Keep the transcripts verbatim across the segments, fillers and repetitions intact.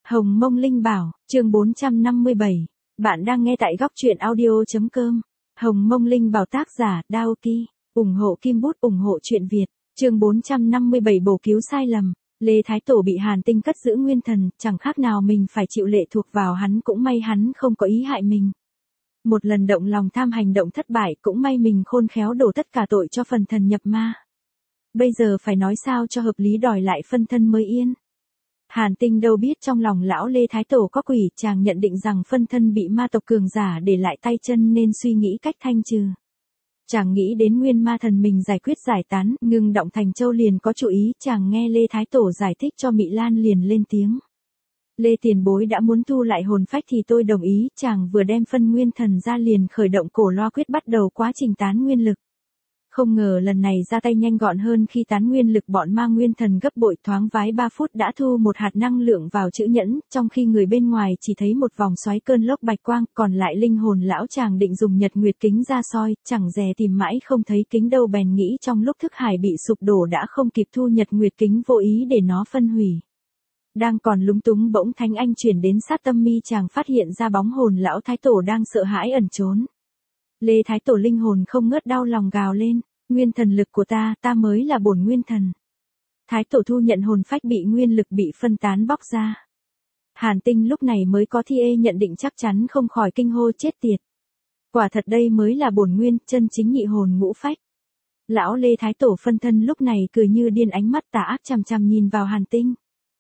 Hồng Mông Linh Bảo, chương bốn trăm năm mươi bảy. Bạn đang nghe tại góc truyện audio.com. Hồng Mông Linh Bảo tác giả, Daoki. ủng hộ Kim Bút, ủng hộ truyện Việt. Chương bốn trăm năm mươi bảy bổ cứu sai lầm. Lê Thái Tổ bị Hàn Tinh cất giữ nguyên thần, chẳng khác nào mình phải chịu lệ thuộc vào hắn, cũng may hắn không có ý hại mình. Một lần động lòng tham hành động thất bại, cũng may mình khôn khéo đổ tất cả tội cho phần thần nhập ma. Bây giờ phải nói sao cho hợp lý đòi lại phân thân mới yên. Hàn Tinh đâu biết trong lòng lão Lê Thái Tổ có quỷ, chàng nhận định rằng phân thân bị ma tộc cường giả để lại tay chân nên suy nghĩ cách thanh trừ. Chàng nghĩ đến nguyên ma thần mình giải quyết giải tán, ngưng động thành châu liền có chủ ý, chàng nghe Lê Thái Tổ giải thích cho Mị Lan liền lên tiếng. Lê tiền bối đã muốn thu lại hồn phách thì tôi đồng ý, chàng vừa đem phân nguyên thần ra liền khởi động cổ loa quyết bắt đầu quá trình tán nguyên lực. Không ngờ lần này ra tay nhanh gọn hơn khi tán nguyên lực bọn ma nguyên thần gấp bội, thoáng vái ba phút đã thu một hạt năng lượng vào chữ nhẫn, trong khi người bên ngoài chỉ thấy một vòng xoáy cơn lốc bạch quang, còn lại linh hồn lão chàng định dùng nhật nguyệt kính ra soi, chẳng dè tìm mãi không thấy kính đâu, bèn nghĩ trong lúc thức hải bị sụp đổ đã không kịp thu nhật nguyệt kính, vô ý để nó phân hủy. Đang còn lúng túng bỗng Thánh Anh chuyển đến sát tâm mi chàng, phát hiện ra bóng hồn lão Thái Tổ đang sợ hãi ẩn trốn. Lê Thái Tổ linh hồn không ngớt đau lòng gào lên, nguyên thần lực của ta, ta mới là bổn nguyên thần. Thái Tổ thu nhận hồn phách bị nguyên lực bị phân tán bóc ra. Hàn Tinh lúc này mới có thi ê nhận định chắc chắn, không khỏi kinh hô chết tiệt. Quả thật đây mới là bổn nguyên, chân chính nhị hồn ngũ phách. Lão Lê Thái Tổ phân thân lúc này cười như điên, ánh mắt tà ác chằm chằm nhìn vào Hàn Tinh.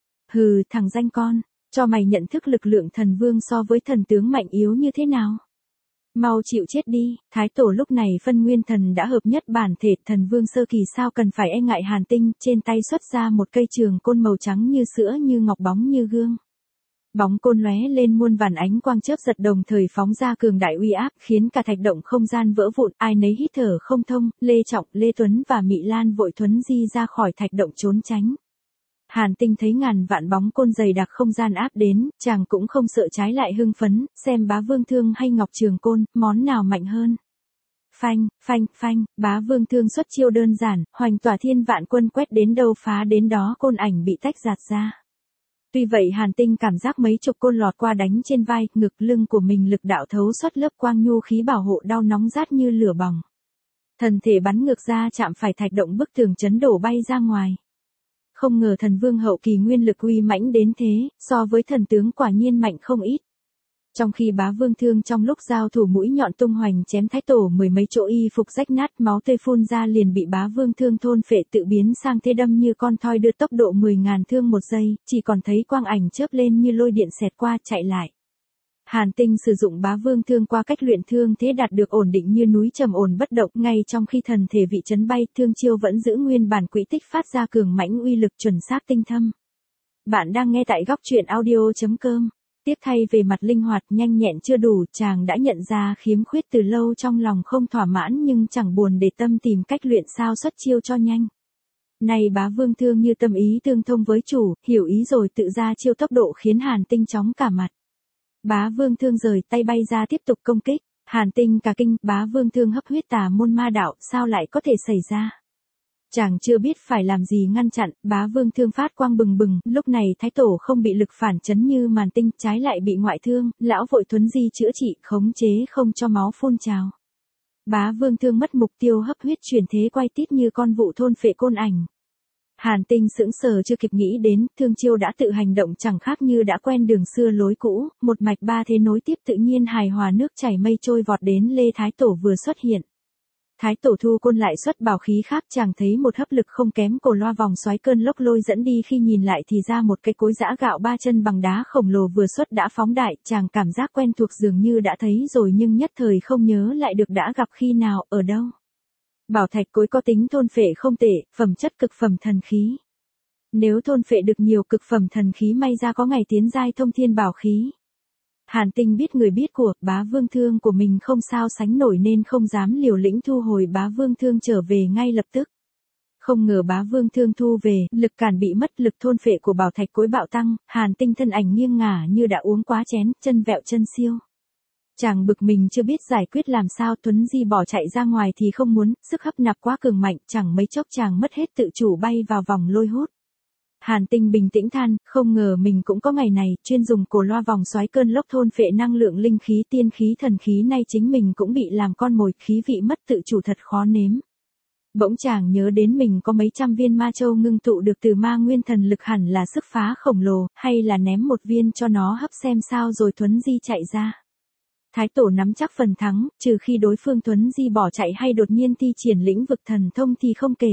Hừ, thằng danh con, cho mày nhận thức lực lượng thần vương so với thần tướng mạnh yếu như thế nào. Mau chịu chết đi. Thái Tổ lúc này phân nguyên thần đã hợp nhất bản thể thần vương sơ kỳ, sao cần phải e ngại Hàn Tinh, trên tay xuất ra một cây trường côn màu trắng như sữa, như ngọc, bóng như gương. Bóng côn lóe lên muôn vàn ánh quang chớp giật, đồng thời phóng ra cường đại uy áp, khiến cả thạch động không gian vỡ vụn, ai nấy hít thở không thông. Lê Trọng, Lê Tuấn và Mị Lan vội thuấn di ra khỏi thạch động trốn tránh. Hàn Tinh thấy ngàn vạn bóng côn dày đặc không gian áp đến, chàng cũng không sợ, trái lại hưng phấn, xem Bá Vương Thương hay Ngọc Trường Côn, món nào mạnh hơn. Phanh, phanh, phanh, Bá Vương Thương xuất chiêu đơn giản, hoành tỏa thiên vạn quân, quét đến đâu phá đến đó, côn ảnh bị tách rạt ra. Tuy vậy Hàn Tinh cảm giác mấy chục côn lọt qua đánh trên vai, ngực, lưng của mình lực đạo thấu xuất lớp quang nhu khí bảo hộ, đau nóng rát như lửa bỏng. Thần thể bắn ngược ra chạm phải thạch động, bức tường chấn đổ bay ra ngoài. Không ngờ thần vương hậu kỳ nguyên lực uy mãnh đến thế, so với thần tướng quả nhiên mạnh không ít. Trong khi Bá Vương Thương trong lúc giao thủ mũi nhọn tung hoành chém Thái Tổ mười mấy chỗ y phục rách nát, máu tươi phun ra, liền bị Bá Vương Thương thôn phệ, tự biến sang thế đâm như con thoi đưa tốc độ mười ngàn thương một giây, chỉ còn thấy quang ảnh chớp lên như lôi điện xẹt qua chạy lại. Hàn Tinh sử dụng Bá Vương Thương qua cách luyện thương thế đạt được ổn định như núi, trầm ổn bất động, ngay trong khi thần thể vị chấn bay, thương chiêu vẫn giữ nguyên bản quỹ tích, phát ra cường mãnh uy lực chuẩn xác tinh thâm. Bạn đang nghe tại góc truyện audio.com. Tiếp thay về mặt linh hoạt nhanh nhẹn chưa đủ, chàng đã nhận ra khiếm khuyết từ lâu, trong lòng không thỏa mãn nhưng chẳng buồn để tâm, tìm cách luyện sao xuất chiêu cho nhanh. Này Bá Vương Thương như tâm ý tương thông với chủ, hiểu ý rồi tự ra chiêu, tốc độ khiến Hàn Tinh chóng cả mặt. Bá Vương Thương rời tay bay ra tiếp tục công kích. Hàn Tinh cả kinh, Bá Vương Thương hấp huyết tà môn ma đạo, sao lại có thể xảy ra? Chàng chưa biết phải làm gì ngăn chặn, Bá Vương Thương phát quang bừng bừng, lúc này Thái Tổ không bị lực phản chấn như màn tinh, trái lại bị ngoại thương, lão vội thuấn di chữa trị, khống chế không cho máu phun trào. Bá Vương Thương mất mục tiêu, hấp huyết chuyển thế quay tít như con vụ thôn phệ côn ảnh. Hàn Tinh sững sờ chưa kịp nghĩ đến, thương chiêu đã tự hành động, chẳng khác như đã quen đường xưa lối cũ, một mạch ba thế nối tiếp tự nhiên hài hòa, nước chảy mây trôi vọt đến Lê Thái Tổ vừa xuất hiện. Thái Tổ thu côn lại xuất bảo khí khác, chàng thấy một hấp lực không kém cổ loa vòng xoáy cơn lốc lôi dẫn đi, khi nhìn lại thì ra một cái cối giã gạo ba chân bằng đá khổng lồ vừa xuất đã phóng đại, chàng cảm giác quen thuộc dường như đã thấy rồi nhưng nhất thời không nhớ lại được đã gặp khi nào, ở đâu. Bảo thạch cối có tính thôn phệ không tệ, phẩm chất cực phẩm thần khí. Nếu thôn phệ được nhiều cực phẩm thần khí, may ra có ngày tiến giai thông thiên bảo khí. Hàn Tinh biết người biết của, Bá Vương Thương của mình không sao sánh nổi nên không dám liều lĩnh, thu hồi Bá Vương Thương trở về ngay lập tức. Không ngờ Bá Vương Thương thu về, lực cản bị mất, lực thôn phệ của bảo thạch cối bạo tăng, Hàn Tinh thân ảnh nghiêng ngả như đã uống quá chén, chân vẹo chân siêu. Chàng bực mình chưa biết giải quyết làm sao, thuấn di bỏ chạy ra ngoài thì không muốn, sức hấp nạp quá cường mạnh, chẳng mấy chốc chàng mất hết tự chủ, bay vào vòng lôi hút. Hàn Tinh bình tĩnh than, không ngờ mình cũng có ngày này, chuyên dùng cổ loa vòng xoáy cơn lốc thôn phệ năng lượng linh khí tiên khí thần khí, nay chính mình cũng bị làm con mồi, khí vị mất tự chủ thật khó nếm. Bỗng chàng nhớ đến mình có mấy trăm viên ma châu ngưng tụ được từ ma nguyên thần lực, hẳn là sức phá khổng lồ, hay là ném một viên cho nó hấp xem sao rồi Tuấn Di chạy ra. Thái tổ nắm chắc phần thắng, trừ khi đối phương Tuấn Di bỏ chạy hay đột nhiên thi triển lĩnh vực thần thông thì không kể.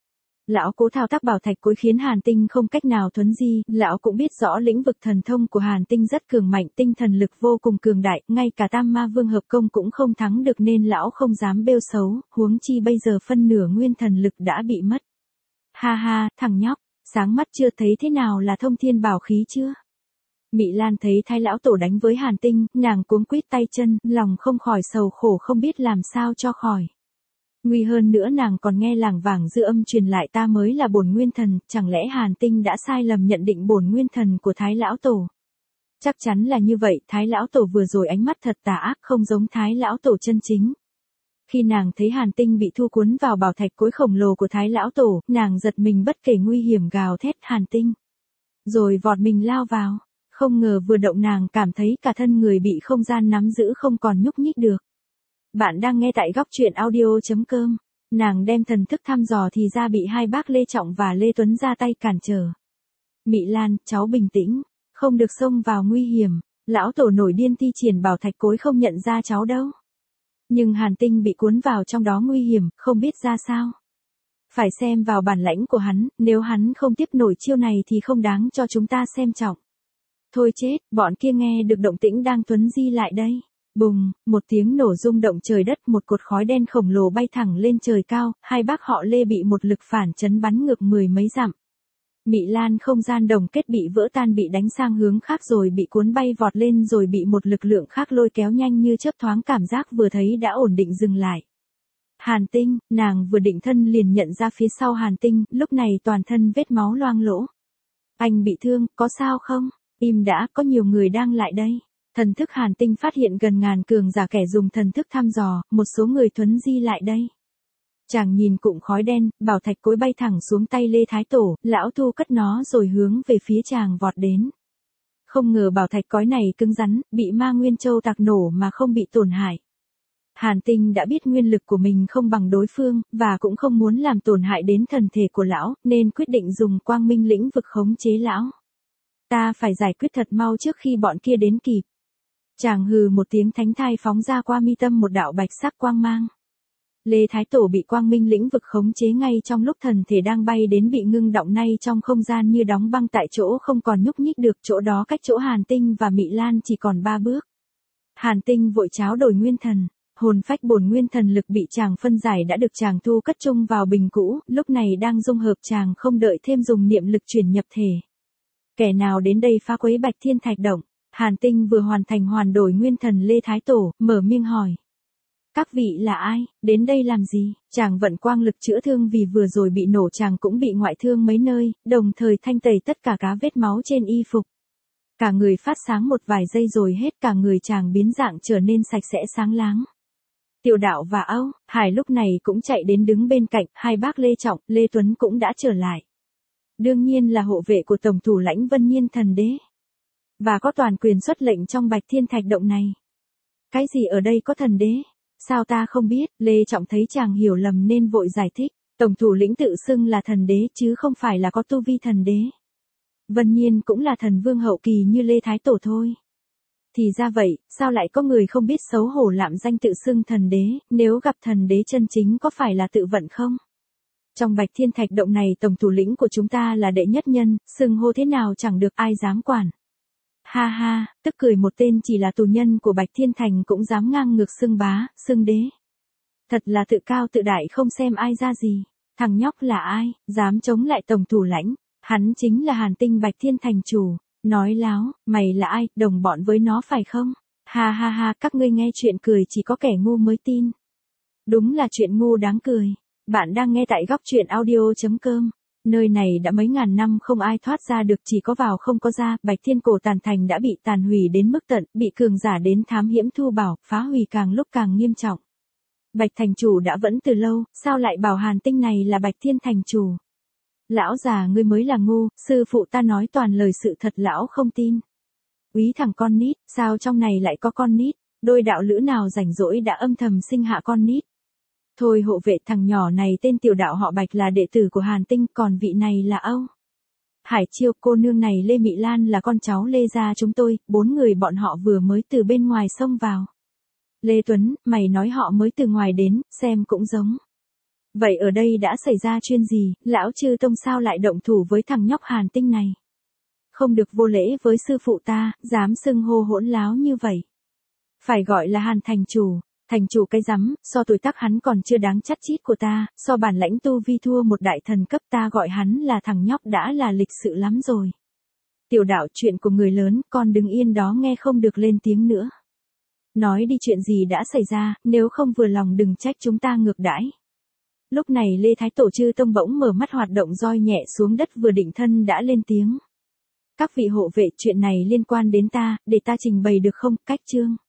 Lão cố thao tác bảo thạch cối khiến Hàn Tinh không cách nào Tuấn Di, lão cũng biết rõ lĩnh vực thần thông của Hàn Tinh rất cường mạnh, tinh thần lực vô cùng cường đại, ngay cả Tam Ma Vương hợp công cũng không thắng được nên lão không dám bêu xấu, huống chi bây giờ phân nửa nguyên thần lực đã bị mất. Ha ha, thằng nhóc, sáng mắt chưa, thấy thế nào là thông thiên bảo khí chưa? Mị Lan thấy Thái lão tổ đánh với Hàn Tinh, nàng cuống quýt tay chân, lòng không khỏi sầu khổ không biết làm sao cho khỏi. Nguy hơn nữa nàng còn nghe làng vàng dư âm truyền lại ta mới là bổn nguyên thần, chẳng lẽ Hàn Tinh đã sai lầm nhận định bổn nguyên thần của Thái lão tổ? Chắc chắn là như vậy, Thái lão tổ vừa rồi ánh mắt thật tà ác, không giống Thái lão tổ chân chính. Khi nàng thấy Hàn Tinh bị thu cuốn vào bảo thạch cối khổng lồ của Thái lão tổ, nàng giật mình bất kể nguy hiểm gào thét Hàn Tinh. Rồi vọt mình lao vào, không ngờ vừa động nàng cảm thấy cả thân người bị không gian nắm giữ không còn nhúc nhích được. Bạn đang nghe tại góc truyện audio chấm com. Nàng đem thần thức thăm dò thì ra bị hai bác Lê Trọng và Lê Tuấn ra tay cản trở. Mị Lan, cháu bình tĩnh, không được xông vào nguy hiểm, lão tổ nổi điên thi triển bảo thạch cối không nhận ra cháu đâu. Nhưng Hàn Tinh bị cuốn vào trong đó nguy hiểm, không biết ra sao. Phải xem vào bản lãnh của hắn, nếu hắn không tiếp nổi chiêu này thì không đáng cho chúng ta xem trọng. Thôi chết, bọn kia nghe được động tĩnh đang Tuấn Di lại đây. Bùng, một tiếng nổ rung động trời đất, một cột khói đen khổng lồ bay thẳng lên trời cao, hai bác họ Lê bị một lực phản chấn bắn ngược mười mấy dặm. Mị Lan không gian đồng kết bị vỡ tan, bị đánh sang hướng khác rồi bị cuốn bay vọt lên rồi bị một lực lượng khác lôi kéo nhanh như chớp, thoáng cảm giác vừa thấy đã ổn định dừng lại. Hàn Tinh, nàng vừa định thân liền nhận ra phía sau Hàn Tinh, lúc này toàn thân vết máu loang lỗ. Anh bị thương, có sao không? Im đã, có nhiều người đang lại đây. Thần thức Hàn Tinh phát hiện gần ngàn cường giả kẻ dùng thần thức thăm dò, một số người Tuấn Di lại đây. Chàng nhìn cụm khói đen, bảo thạch cối bay thẳng xuống tay Lê Thái Tổ, lão thu cất nó rồi hướng về phía chàng vọt đến. Không ngờ bảo thạch cối này cứng rắn, bị ma nguyên châu tạc nổ mà không bị tổn hại. Hàn Tinh đã biết nguyên lực của mình không bằng đối phương, và cũng không muốn làm tổn hại đến thần thể của lão, nên quyết định dùng quang minh lĩnh vực khống chế lão. Ta phải giải quyết thật mau trước khi bọn kia đến kịp. Chàng hừ một tiếng, thánh thai phóng ra qua mi tâm một đạo bạch sắc quang mang. Lê Thái Tổ bị quang minh lĩnh vực khống chế ngay trong lúc thần thể đang bay đến, bị ngưng động nay trong không gian như đóng băng tại chỗ, không còn nhúc nhích được, chỗ đó cách chỗ Hàn Tinh và Mị Lan chỉ còn ba bước. Hàn Tinh vội tráo đổi nguyên thần, hồn phách bổn nguyên thần lực bị chàng phân giải đã được chàng thu cất chung vào bình cũ, lúc này đang dung hợp, chàng không đợi thêm dùng niệm lực chuyển nhập thể. Kẻ nào đến đây phá quấy Bạch Thiên Thạch Động? Hàn Tinh vừa hoàn thành hoàn đổi nguyên thần Lê Thái Tổ, mở miệng hỏi. Các vị là ai, đến đây làm gì? Chàng vận quang lực chữa thương vì vừa rồi bị nổ, chàng cũng bị ngoại thương mấy nơi, đồng thời thanh tẩy tất cả cá vết máu trên y phục. Cả người phát sáng một vài giây rồi hết, cả người chàng biến dạng trở nên sạch sẽ sáng láng. Tiểu Đạo và Âu Hải lúc này cũng chạy đến đứng bên cạnh, hai bác Lê Trọng, Lê Tuấn cũng đã trở lại. Đương nhiên là hộ vệ của Tổng thủ lãnh Vân Nhiên Thần Đế. Và có toàn quyền xuất lệnh trong Bạch Thiên Thạch Động này. Cái gì ở đây có thần đế? Sao ta không biết? Lê Trọng thấy chàng hiểu lầm nên vội giải thích. Tổng thủ lĩnh tự xưng là thần đế chứ không phải là có tu vi thần đế. Vân Nhiên cũng là thần vương hậu kỳ như Lê Thái Tổ thôi. Thì ra vậy, sao lại có người không biết xấu hổ lạm danh tự xưng thần đế, nếu gặp thần đế chân chính có phải là tự vận không? Trong Bạch Thiên Thạch Động này tổng thủ lĩnh của chúng ta là đệ nhất nhân, xưng hô thế nào chẳng được ai dám quản. Ha ha, tức cười một tên chỉ là tù nhân của Bạch Thiên Thành cũng dám ngang ngược xưng bá, xưng đế. Thật là tự cao tự đại không xem ai ra gì. Thằng nhóc là ai, dám chống lại tổng thủ lãnh? Hắn chính là Hàn Tinh Bạch Thiên Thành chủ. Nói láo, mày là ai, đồng bọn với nó phải không? Ha ha ha, các ngươi nghe chuyện cười chỉ có kẻ ngu mới tin. Đúng là chuyện ngu đáng cười. Bạn đang nghe tại góc truyện audio chấm com. Nơi này đã mấy ngàn năm không ai thoát ra được, chỉ có vào không có ra. Bạch Thiên Cổ Tàn Thành đã bị tàn hủy đến mức tận, bị cường giả đến thám hiểm thu bảo, phá hủy càng lúc càng nghiêm trọng. Bạch thành chủ đã vẫn từ lâu, sao lại bảo Hàn Tinh này là Bạch Thiên thành chủ? Lão già ngươi mới là ngu, sư phụ ta nói toàn lời sự thật lão không tin. Úy thằng con nít, sao trong này lại có con nít, đôi đạo lữ nào rảnh rỗi đã âm thầm sinh hạ con nít. Thôi hộ vệ, thằng nhỏ này tên tiểu đạo họ Bạch là đệ tử của Hàn Tinh, còn vị này là Âu Hải Chiêu, cô nương này Lê Mị Lan là con cháu Lê gia chúng tôi, bốn người bọn họ vừa mới từ bên ngoài xông vào. Lê Tuấn, mày nói họ mới từ ngoài đến, xem cũng giống. Vậy ở đây đã xảy ra chuyện gì, lão Chư Tông sao lại động thủ với thằng nhóc Hàn Tinh này? Không được vô lễ với sư phụ ta, dám xưng hô hỗn láo như vậy. Phải gọi là Hàn thành chủ, thành chủ cái rắm, so tuổi tác hắn còn chưa đáng chắt chít của ta, so bản lãnh tu vi thua một đại thần cấp, ta gọi hắn là thằng nhóc đã là lịch sự lắm rồi. Tiểu đạo, chuyện của người lớn, con đứng yên đó nghe không được lên tiếng nữa. Nói đi, chuyện gì đã xảy ra, nếu không vừa lòng đừng trách chúng ta ngược đãi. Lúc này Lê Thái Tổ Chư Tông bỗng mở mắt, hoạt động roi nhẹ xuống đất, vừa định thân đã lên tiếng. Các vị hộ vệ, chuyện này liên quan đến ta, để ta trình bày được không? Cách chương.